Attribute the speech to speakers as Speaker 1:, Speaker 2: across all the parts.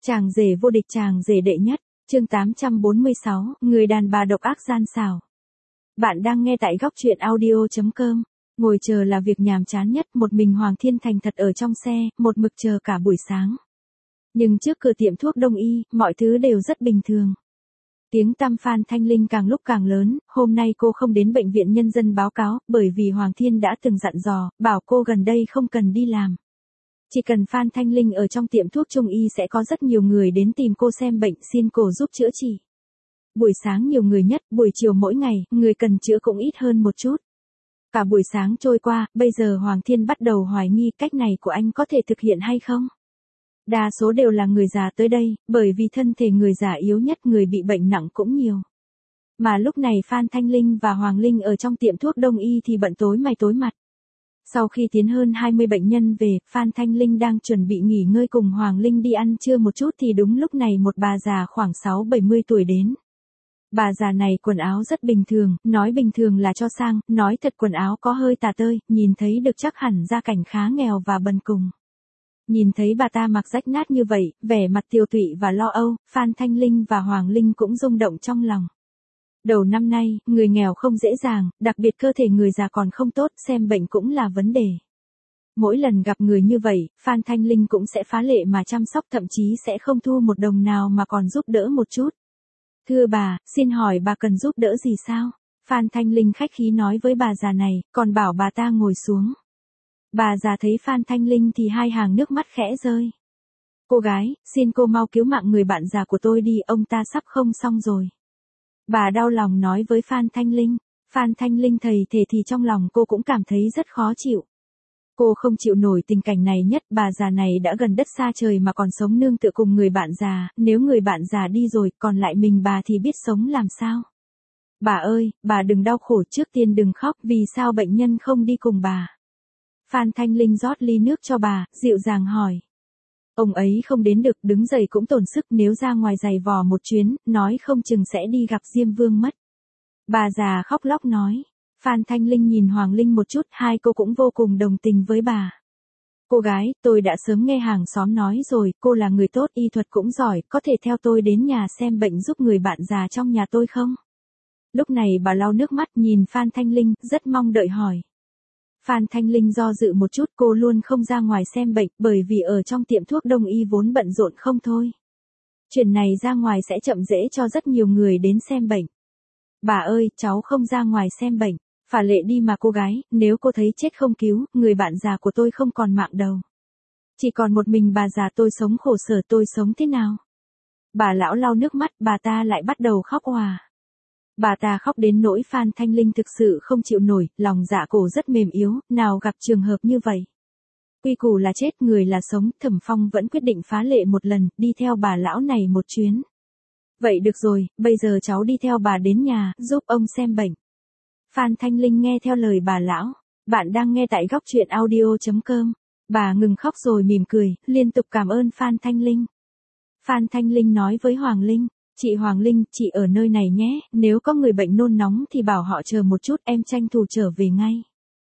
Speaker 1: Chàng rể vô địch, chàng rể đệ nhất, chương 846, người đàn bà độc ác gian xảo. Bạn đang nghe tại góc truyện audio.com. Ngồi chờ là việc nhàm chán nhất, một mình Hoàng Thiên thành thật ở trong xe, một mực chờ cả buổi sáng. Nhưng trước cửa tiệm thuốc đông y, mọi thứ đều rất bình thường. Tiếng tăm Phan Thanh Linh càng lúc càng lớn, hôm nay cô không đến bệnh viện nhân dân báo cáo, bởi vì Hoàng Thiên đã từng dặn dò, bảo cô gần đây không cần đi làm. Chỉ cần Phan Thanh Linh ở trong tiệm thuốc trung y sẽ có rất nhiều người đến tìm cô xem bệnh, xin cô giúp chữa trị. Buổi sáng nhiều người nhất, buổi chiều mỗi ngày, người cần chữa cũng ít hơn một chút. Cả buổi sáng trôi qua, bây giờ Hoàng Thiên bắt đầu hoài nghi cách này của anh có thể thực hiện hay không. Đa số đều là người già tới đây, bởi vì thân thể người già yếu nhất, người bị bệnh nặng cũng nhiều. Mà lúc này Phan Thanh Linh và Hoàng Linh ở trong tiệm thuốc đông y thì bận tối mày tối mặt. Sau khi tiến hơn 20 bệnh nhân về, Phan Thanh Linh đang chuẩn bị nghỉ ngơi cùng Hoàng Linh đi ăn trưa một chút thì đúng lúc này một bà già khoảng 6-70 tuổi đến. Bà già này quần áo rất bình thường, nói bình thường là cho sang, nói thật quần áo có hơi tả tơi, nhìn thấy được chắc hẳn gia cảnh khá nghèo và bần cùng. Nhìn thấy bà ta mặc rách nát như vậy, vẻ mặt tiều tụy và lo âu, Phan Thanh Linh và Hoàng Linh cũng rung động trong lòng. Đầu năm nay, người nghèo không dễ dàng, đặc biệt cơ thể người già còn không tốt, xem bệnh cũng là vấn đề. Mỗi lần gặp người như vậy, Phan Thanh Linh cũng sẽ phá lệ mà chăm sóc, thậm chí sẽ không thu một đồng nào mà còn giúp đỡ một chút. Thưa bà, xin hỏi bà cần giúp đỡ gì sao? Phan Thanh Linh khách khí nói với bà già này, còn bảo bà ta ngồi xuống. Bà già thấy Phan Thanh Linh thì hai hàng nước mắt khẽ rơi. Cô gái, xin cô mau cứu mạng người bạn già của tôi đi, ông ta sắp không xong rồi. Bà đau lòng nói với Phan Thanh Linh. Phan Thanh Linh thầy thề thì trong lòng cô cũng cảm thấy rất khó chịu. Cô không chịu nổi tình cảnh này nhất, bà già này đã gần đất xa trời mà còn sống nương tựa cùng người bạn già, nếu người bạn già đi rồi, còn lại mình bà thì biết sống làm sao. Bà ơi, bà đừng đau khổ, trước tiên đừng khóc, vì sao bệnh nhân không đi cùng bà? Phan Thanh Linh rót ly nước cho bà, dịu dàng hỏi. Ông ấy không đến được, đứng dậy cũng tổn sức, nếu ra ngoài giày vò một chuyến, nói không chừng sẽ đi gặp Diêm Vương mất. Bà già khóc lóc nói. Phan Thanh Linh nhìn Hoàng Linh một chút, hai cô cũng vô cùng đồng tình với bà. Cô gái, tôi đã sớm nghe hàng xóm nói rồi, cô là người tốt, y thuật cũng giỏi, có thể theo tôi đến nhà xem bệnh giúp người bạn già trong nhà tôi không? Lúc này bà lau nước mắt nhìn Phan Thanh Linh, rất mong đợi hỏi. Phan Thanh Linh do dự một chút, cô luôn không ra ngoài xem bệnh, bởi vì ở trong tiệm thuốc đông y vốn bận rộn không thôi. Chuyện này ra ngoài sẽ chậm trễ cho rất nhiều người đến xem bệnh. Bà ơi, cháu không ra ngoài xem bệnh. Phả lệ đi mà cô gái, nếu cô thấy chết không cứu, người bạn già của tôi không còn mạng đâu. Chỉ còn một mình bà già tôi sống khổ sở, tôi sống thế nào? Bà lão lau nước mắt, bà ta lại bắt đầu khóc òa. Bà ta khóc đến nỗi Phan Thanh Linh thực sự không chịu nổi, lòng dạ cổ rất mềm yếu, nào gặp trường hợp như vậy. Quy củ là chết, người là sống, Thẩm Phong vẫn quyết định phá lệ một lần, đi theo bà lão này một chuyến. Vậy được rồi, bây giờ cháu đi theo bà đến nhà, giúp ông xem bệnh. Phan Thanh Linh nghe theo lời bà lão. Bạn đang nghe tại góc truyện audio.com. Bà ngừng khóc rồi mỉm cười, liên tục cảm ơn Phan Thanh Linh. Phan Thanh Linh nói với Hoàng Linh. Chị Hoàng Linh, chị ở nơi này nhé, nếu có người bệnh nôn nóng thì bảo họ chờ một chút, em tranh thủ trở về ngay.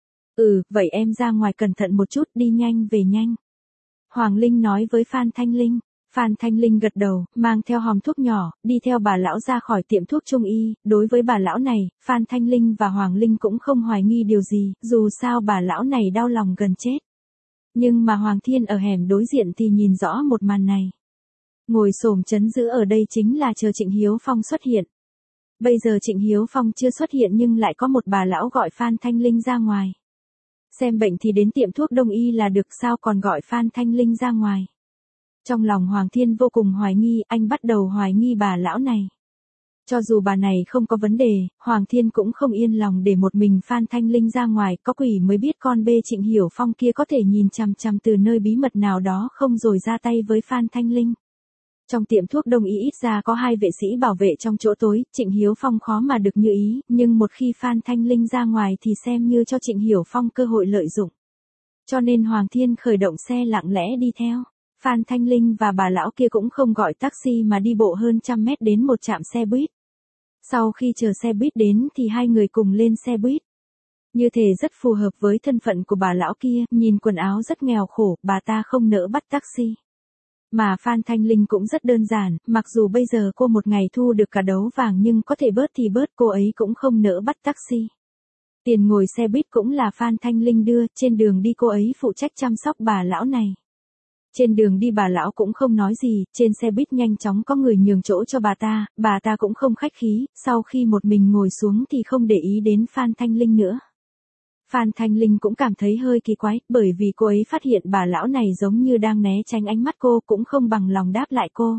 Speaker 1: Vậy em ra ngoài cẩn thận một chút, đi nhanh về nhanh. Hoàng Linh nói với Phan Thanh Linh. Phan Thanh Linh gật đầu, mang theo hòm thuốc nhỏ, đi theo bà lão ra khỏi tiệm thuốc trung y. Đối với bà lão này, Phan Thanh Linh và Hoàng Linh cũng không hoài nghi điều gì, dù sao bà lão này đau lòng gần chết. Nhưng mà Hoàng Thiên ở hẻm đối diện thì nhìn rõ một màn này. Ngồi xổm trấn giữ ở đây chính là chờ Trịnh Hiếu Phong xuất hiện. Bây giờ Trịnh Hiếu Phong chưa xuất hiện nhưng lại có một bà lão gọi Phan Thanh Linh ra ngoài. Xem bệnh thì đến tiệm thuốc đông y là được, sao còn gọi Phan Thanh Linh ra ngoài? Trong lòng Hoàng Thiên vô cùng hoài nghi, anh bắt đầu hoài nghi bà lão này. Cho dù bà này không có vấn đề, Hoàng Thiên cũng không yên lòng để một mình Phan Thanh Linh ra ngoài, có quỷ mới biết con bê Trịnh Hiểu Phong kia có thể nhìn chằm chằm từ nơi bí mật nào đó không rồi ra tay với Phan Thanh Linh. Trong tiệm thuốc đông y ít ra có 2 vệ sĩ bảo vệ trong chỗ tối, Trịnh Hiếu Phong khó mà được như ý, nhưng một khi Phan Thanh Linh ra ngoài thì xem như cho Trịnh Hiểu Phong cơ hội lợi dụng. Cho nên Hoàng Thiên khởi động xe lặng lẽ đi theo. Phan Thanh Linh và bà lão kia cũng không gọi taxi mà đi bộ hơn 100 mét đến một trạm xe buýt. Sau khi chờ xe buýt đến thì hai người cùng lên xe buýt. Như thể rất phù hợp với thân phận của bà lão kia, nhìn quần áo rất nghèo khổ, bà ta không nỡ bắt taxi. Mà Phan Thanh Linh cũng rất đơn giản, mặc dù bây giờ cô một ngày thu được cả đấu vàng nhưng có thể bớt thì bớt, cô ấy cũng không nỡ bắt taxi. Tiền ngồi xe buýt cũng là Phan Thanh Linh đưa, trên đường đi cô ấy phụ trách chăm sóc bà lão này. Trên đường đi bà lão cũng không nói gì, trên xe buýt nhanh chóng có người nhường chỗ cho bà ta cũng không khách khí, sau khi một mình ngồi xuống thì không để ý đến Phan Thanh Linh nữa. Phan Thanh Linh cũng cảm thấy hơi kỳ quái, bởi vì cô ấy phát hiện bà lão này giống như đang né tránh ánh mắt cô, cũng không bằng lòng đáp lại cô.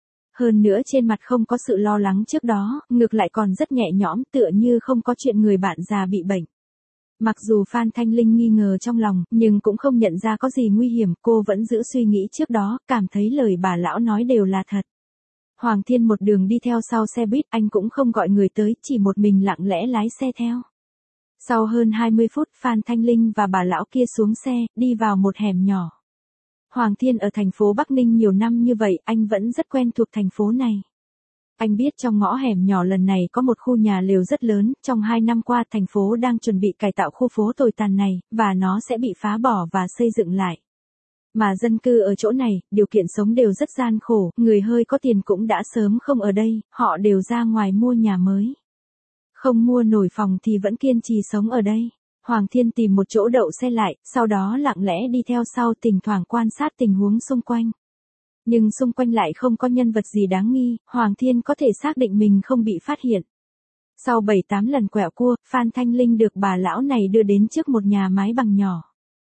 Speaker 1: Hơn nữa trên mặt không có sự lo lắng trước đó, ngược lại còn rất nhẹ nhõm, tựa như không có chuyện người bạn già bị bệnh. Mặc dù Phan Thanh Linh nghi ngờ trong lòng, nhưng cũng không nhận ra có gì nguy hiểm, cô vẫn giữ suy nghĩ trước đó, cảm thấy lời bà lão nói đều là thật. Hoàng Thiên một đường đi theo sau xe buýt, anh cũng không gọi người tới, chỉ một mình lặng lẽ lái xe theo. Sau hơn 20 phút, Phan Thanh Linh và bà lão kia xuống xe, đi vào một hẻm nhỏ. Hoàng Thiên ở thành phố Bắc Ninh nhiều năm như vậy, anh vẫn rất quen thuộc thành phố này. Anh biết trong ngõ hẻm nhỏ lần này có một khu nhà lều rất lớn, trong 2 năm qua thành phố đang chuẩn bị cải tạo khu phố tồi tàn này, và nó sẽ bị phá bỏ và xây dựng lại. Mà dân cư ở chỗ này, điều kiện sống đều rất gian khổ, người hơi có tiền cũng đã sớm không ở đây, họ đều ra ngoài mua nhà mới. Không mua nổi phòng thì vẫn kiên trì sống ở đây. Hoàng Thiên tìm một chỗ đậu xe lại, sau đó lặng lẽ đi theo sau, thỉnh thoảng quan sát tình huống xung quanh. Nhưng xung quanh lại không có nhân vật gì đáng nghi, Hoàng Thiên có thể xác định mình không bị phát hiện. Sau 7-8 lần quẹo cua, Phan Thanh Linh được bà lão này đưa đến trước một nhà mái bằng nhỏ.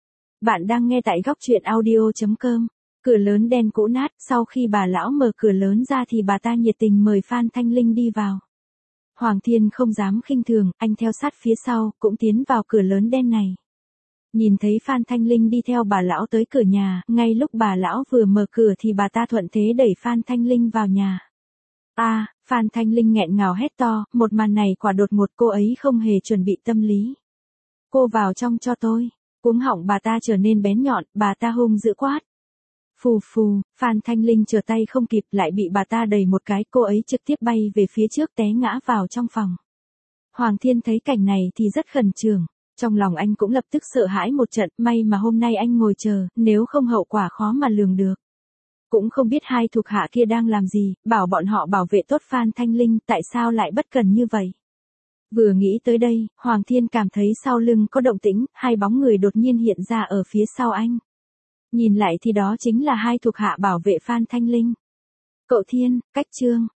Speaker 1: Bạn đang nghe tại góc truyện audio.com. Cửa lớn đen cũ nát, sau khi bà lão mở cửa lớn ra thì bà ta nhiệt tình mời Phan Thanh Linh đi vào. Hoàng Thiên không dám khinh thường, anh theo sát phía sau, cũng tiến vào cửa lớn đen này. Nhìn thấy Phan Thanh Linh đi theo bà lão tới cửa nhà, ngay lúc bà lão vừa mở cửa thì bà ta thuận thế đẩy Phan Thanh Linh vào nhà. Phan Thanh Linh nghẹn ngào hét to, một màn này quả đột ngột, cô ấy không hề chuẩn bị tâm lý. Cô vào trong cho tôi. Cuống họng bà ta trở nên bén nhọn, bà ta hung dữ quát. Phù phù, Phan Thanh Linh trở tay không kịp, lại bị bà ta đẩy một cái, cô ấy trực tiếp bay về phía trước, té ngã vào trong phòng. Hoàng Thiên thấy cảnh này thì rất khẩn trương. Trong lòng anh cũng lập tức sợ hãi một trận, may mà hôm nay anh ngồi chờ, nếu không hậu quả khó mà lường được. Cũng không biết hai thuộc hạ kia đang làm gì, bảo bọn họ bảo vệ tốt Phan Thanh Linh, tại sao lại bất cần như vậy. Vừa nghĩ tới đây, Hoàng Thiên cảm thấy sau lưng có động tĩnh, hai bóng người đột nhiên hiện ra ở phía sau anh. Nhìn lại thì đó chính là hai thuộc hạ bảo vệ Phan Thanh Linh. Cậu Thiên, cách Trương,